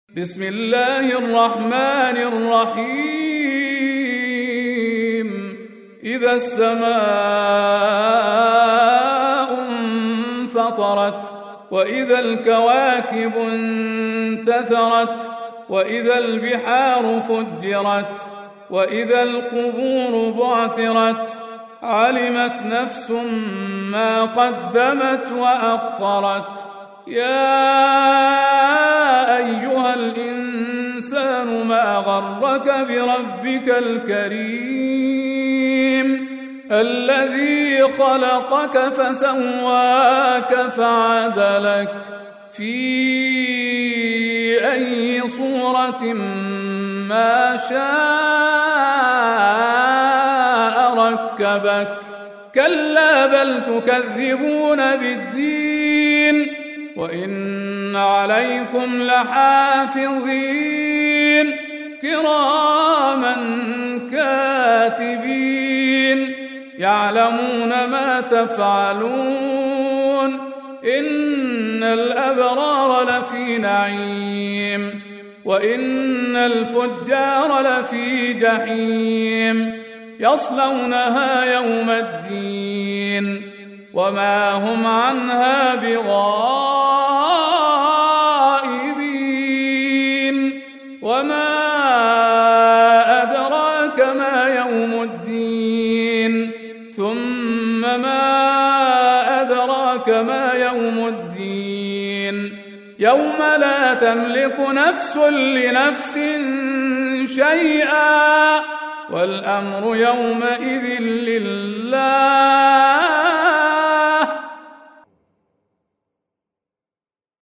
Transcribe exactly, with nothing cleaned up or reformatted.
بسم الله الرحمن الرحيم إذا السماء انفطرت وإذا الكواكب انتثرت وإذا البحار فجرت وإذا القبور بعثرت علمت نفس ما قدمت وأخرت يا أيها الإنسان ما غرك بربك الكريم الذي خلقك فسواك فعدلك في أي صورة ما شاء ركبك كلا بل تكذبون بالدين وإن عليكم لحافظين كراما كاتبين يعلمون ما تفعلون إن الأبرار لفي نعيم وإن الفجار لفي جحيم يصلونها يوم الدين وما هم عنها بغائبين وما أدراك ما يوم الدين ثم ما أدراك ما يوم الدين يوم لا تملك نفس لنفس شيئا والأمر يومئذ لله